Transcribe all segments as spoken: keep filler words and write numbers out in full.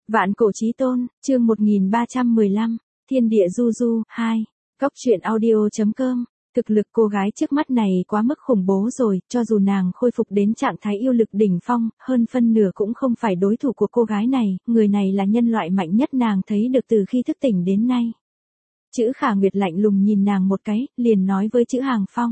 Vạn cổ chí tôn, chương một nghìn ba trăm mười lăm, Thiên địa du du, hai, Cốc truyện audio.com. Thực lực cô gái trước mắt này quá mức khủng bố rồi, cho dù nàng khôi phục đến trạng thái yêu lực đỉnh phong, hơn phân nửa cũng không phải đối thủ của cô gái này, người này là nhân loại mạnh nhất nàng thấy được từ khi thức tỉnh đến nay. Chữ Khả Nguyệt lạnh lùng nhìn nàng một cái, liền nói với Chữ Hàng Phong.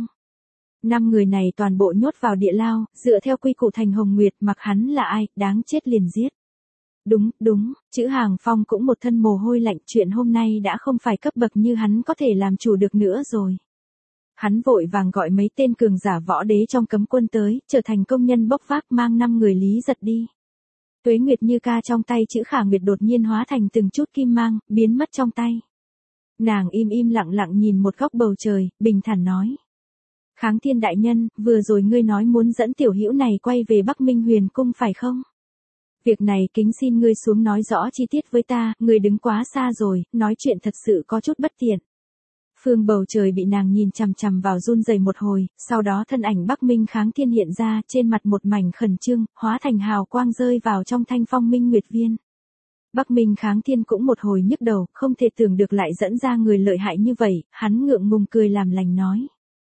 Năm người này toàn bộ nhốt vào địa lao, dựa theo quy củ thành Hồng Nguyệt, mặc hắn là ai, đáng chết liền giết. Đúng, đúng, Chữ Hàng Phong cũng một thân mồ hôi lạnh, chuyện hôm nay đã không phải cấp bậc như hắn có thể làm chủ được nữa rồi. Hắn vội vàng gọi mấy tên cường giả võ đế trong cấm quân tới, trở thành công nhân bốc vác mang năm người Lý Giật đi. Tuế Nguyệt Như Ca trong tay Chữ Khả Nguyệt đột nhiên hóa thành từng chút kim mang, biến mất trong tay. Nàng im im lặng lặng nhìn một góc bầu trời, bình thản nói. Kháng Thiên đại nhân, vừa rồi ngươi nói muốn dẫn tiểu hữu này quay về Bắc Minh Huyền Cung phải không? Việc này kính xin ngươi xuống nói rõ chi tiết với ta, ngươi đứng quá xa rồi, nói chuyện thật sự có chút bất tiện. Phương bầu trời bị nàng nhìn chằm chằm vào run rẩy một hồi, sau đó thân ảnh Bắc Minh Kháng Thiên hiện ra, trên mặt một mảnh khẩn trương, hóa thành hào quang rơi vào trong thanh phong minh nguyệt viên. Bắc Minh Kháng Thiên cũng một hồi nhức đầu, không thể tưởng được lại dẫn ra người lợi hại như vậy, hắn ngượng ngùng cười làm lành nói.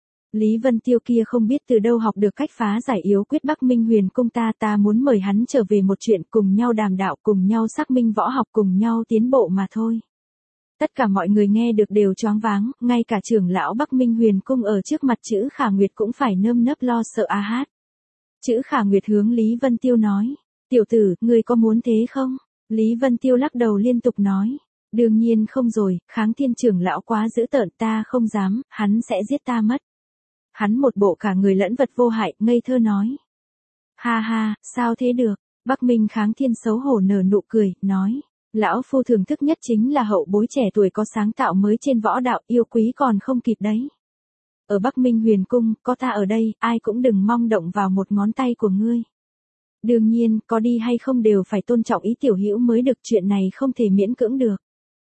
Lý Vân Tiêu kia không biết từ đâu học được cách phá giải yếu quyết Bắc Minh Huyền Cung ta, ta muốn mời hắn trở về một chuyện, cùng nhau đàm đạo, cùng nhau xác minh võ học, cùng nhau tiến bộ mà thôi. Tất cả mọi người nghe được đều choáng váng, ngay cả trưởng lão Bắc Minh Huyền Cung ở trước mặt Chữ Khả Nguyệt cũng phải nơm nớp lo sợ a hát. Chữ Khả Nguyệt hướng Lý Vân Tiêu nói, tiểu tử, ngươi có muốn thế không? Lý Vân Tiêu lắc đầu liên tục nói, đương nhiên không rồi, Kháng Thiên trưởng lão quá dữ tợn, ta không dám, hắn sẽ giết ta mất. Hắn một bộ cả người lẫn vật vô hại, ngây thơ nói. Ha ha, sao thế được? Bắc Minh Kháng Thiên xấu hổ nở nụ cười, nói. Lão phu thưởng thức nhất chính là hậu bối trẻ tuổi có sáng tạo mới trên võ đạo, yêu quý còn không kịp đấy. Ở Bắc Minh Huyền Cung, có ta ở đây, ai cũng đừng mong động vào một ngón tay của ngươi. Đương nhiên, có đi hay không đều phải tôn trọng ý tiểu hữu mới được, chuyện này không thể miễn cưỡng được.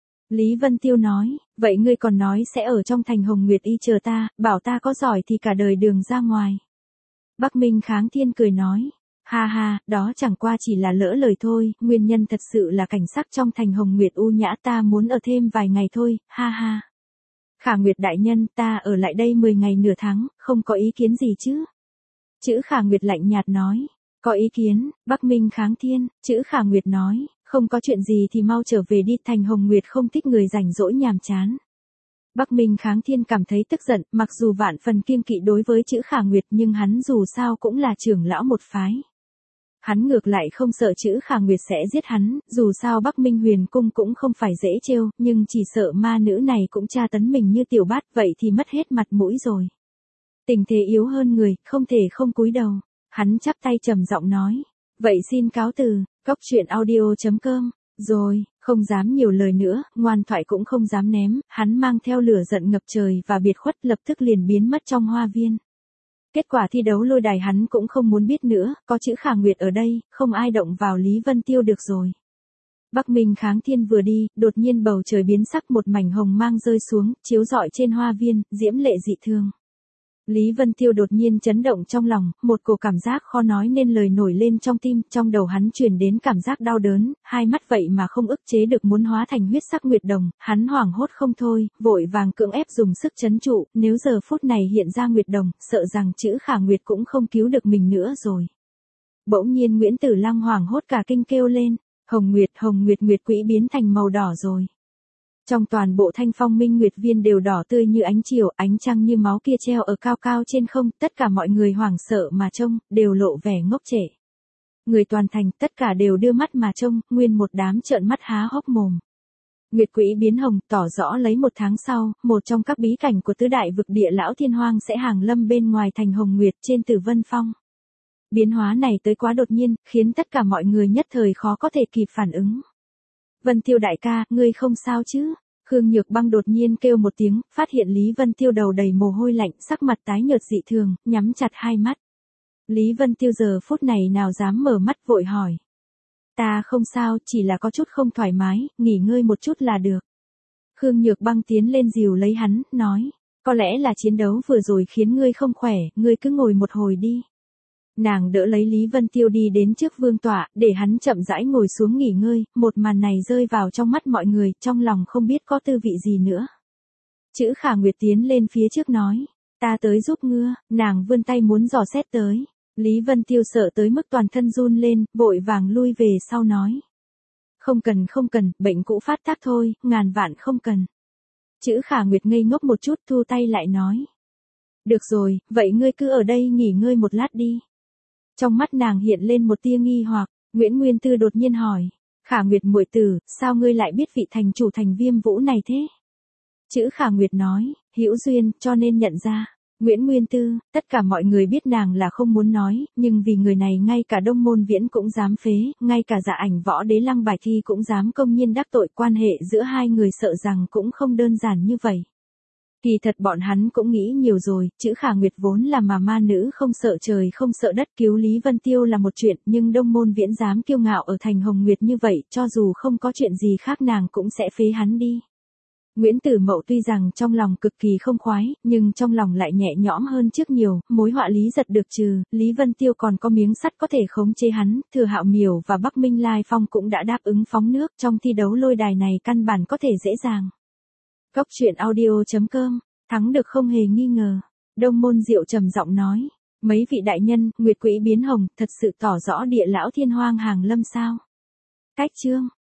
Lý Vân Tiêu nói, vậy ngươi còn nói sẽ ở trong thành Hồng Nguyệt y chờ ta, bảo ta có giỏi thì cả đời đường ra ngoài. Bắc Minh Kháng Thiên cười nói, ha ha, đó chẳng qua chỉ là lỡ lời thôi, nguyên nhân thật sự là cảnh sắc trong thành Hồng Nguyệt u nhã, ta muốn ở thêm vài ngày thôi, ha ha. Khả Nguyệt đại nhân, ta ở lại đây mười ngày nửa tháng, không có ý kiến gì chứ? Chữ Khả Nguyệt lạnh nhạt nói, có ý kiến. Bắc Minh Kháng Thiên, Chữ Khả Nguyệt nói, không có chuyện gì thì mau trở về đi, thành Hồng Nguyệt không thích người rảnh rỗi nhàm chán. Bắc Minh Kháng Thiên cảm thấy tức giận, mặc dù vạn phần kiêng kỵ đối với Chữ Khả Nguyệt nhưng hắn dù sao cũng là trưởng lão một phái. Hắn ngược lại không sợ Chữ Khả Nguyệt sẽ giết hắn, dù sao Bắc Minh Huyền Cung cũng không phải dễ trêu, nhưng chỉ sợ ma nữ này cũng tra tấn mình như tiểu bát, vậy thì mất hết mặt mũi rồi. Tình thế yếu hơn người, không thể không cúi đầu. Hắn chắp tay trầm giọng nói, vậy xin cáo từ. Cốc truyện audio.com. Rồi, không dám nhiều lời nữa, ngoan thoại cũng không dám ném, hắn mang theo lửa giận ngập trời và biệt khuất lập tức liền biến mất trong hoa viên. Kết quả thi đấu lôi đài hắn cũng không muốn biết nữa, có Chữ Khả Nguyệt ở đây, không ai động vào Lý Vân Tiêu được rồi. Bắc Minh Kháng Thiên vừa đi, đột nhiên bầu trời biến sắc, một mảnh hồng mang rơi xuống, chiếu rọi trên hoa viên, diễm lệ dị thường. Lý Vân Tiêu đột nhiên chấn động trong lòng, một cổ cảm giác khó nói nên lời nổi lên trong tim, trong đầu hắn truyền đến cảm giác đau đớn, hai mắt vậy mà không ức chế được muốn hóa thành huyết sắc nguyệt đồng, hắn hoảng hốt không thôi, vội vàng cưỡng ép dùng sức trấn trụ, nếu giờ phút này hiện ra nguyệt đồng, sợ rằng Chữ Khả Nguyệt cũng không cứu được mình nữa rồi. Bỗng nhiên Nguyễn Tử Lăng hoảng hốt cả kinh kêu lên, Hồng Nguyệt, Hồng Nguyệt, Nguyệt quỹ biến thành màu đỏ rồi. Trong toàn bộ thanh phong minh nguyệt viên đều đỏ tươi như ánh chiều, ánh trăng như máu kia treo ở cao cao trên không, tất cả mọi người hoảng sợ mà trông, đều lộ vẻ ngốc trệ. Người toàn thành, tất cả đều đưa mắt mà trông, nguyên một đám trợn mắt há hốc mồm. Nguyệt quỹ biến hồng, tỏ rõ lấy một tháng sau, một trong các bí cảnh của tứ đại vực địa lão thiên hoang sẽ hàng lâm bên ngoài thành Hồng Nguyệt trên Tử Vân Phong. Biến hóa này tới quá đột nhiên, khiến tất cả mọi người nhất thời khó có thể kịp phản ứng. Vân Tiêu đại ca, ngươi không sao chứ? Khương Nhược Băng đột nhiên kêu một tiếng, phát hiện Lý Vân Tiêu đầu đầy mồ hôi lạnh, sắc mặt tái nhợt dị thường, nhắm chặt hai mắt. Lý Vân Tiêu giờ phút này nào dám mở mắt, vội hỏi. Ta không sao, chỉ là có chút không thoải mái, nghỉ ngơi một chút là được. Khương Nhược Băng tiến lên dìu lấy hắn, nói. Có lẽ là chiến đấu vừa rồi khiến ngươi không khỏe, ngươi cứ ngồi một hồi đi. Nàng đỡ lấy Lý Vân Tiêu đi đến trước vương tọa, để hắn chậm rãi ngồi xuống nghỉ ngơi, một màn này rơi vào trong mắt mọi người, trong lòng không biết có tư vị gì nữa. Chữ Khả Nguyệt tiến lên phía trước nói, ta tới giúp ngươi, nàng vươn tay muốn dò xét tới. Lý Vân Tiêu sợ tới mức toàn thân run lên, vội vàng lui về sau nói. Không cần không cần, bệnh cũ phát tác thôi, ngàn vạn không cần. Chữ Khả Nguyệt ngây ngốc một chút thu tay lại nói. Được rồi, vậy ngươi cứ ở đây nghỉ ngơi một lát đi. Trong mắt nàng hiện lên một tia nghi hoặc, Nguyễn Nguyên Tư đột nhiên hỏi. Khả Nguyệt muội tử, sao ngươi lại biết vị thành chủ Thành Viêm Vũ này thế? Chữ Khả Nguyệt nói, hữu duyên, cho nên nhận ra. Nguyễn Nguyên Tư, tất cả mọi người biết nàng là không muốn nói, nhưng vì người này ngay cả Đông Môn Viễn cũng dám phế, ngay cả Dạ Ảnh Võ Đế Lăng Bài Thi cũng dám công nhiên đắc tội, quan hệ giữa hai người sợ rằng cũng không đơn giản như vậy. Kỳ thật bọn hắn cũng nghĩ nhiều rồi, chữ Khả Nguyệt vốn là mà ma nữ không sợ trời không sợ đất, cứu Lý Vân Tiêu là một chuyện, nhưng Đông Môn Viễn dám kiêu ngạo ở thành Hồng Nguyệt như vậy, cho dù không có chuyện gì khác nàng cũng sẽ phế hắn đi. Nguyễn Tử Mậu tuy rằng trong lòng cực kỳ không khoái, nhưng trong lòng lại nhẹ nhõm hơn trước nhiều, mối họa Lý Giật được trừ, Lý Vân Tiêu còn có miếng sắt có thể khống chế hắn, Thừa Hạo Miểu và Bắc Minh Lai Phong cũng đã đáp ứng phóng nước, trong thi đấu lôi đài này căn bản có thể dễ dàng. Cốc truyện audio chấm com, thắng được không hề nghi ngờ. Đông Môn Diệu trầm giọng nói, mấy vị đại nhân, Nguyệt Quỹ biến hồng, thật sự tỏ rõ địa lão thiên hoang hàng lâm sao? Cách chương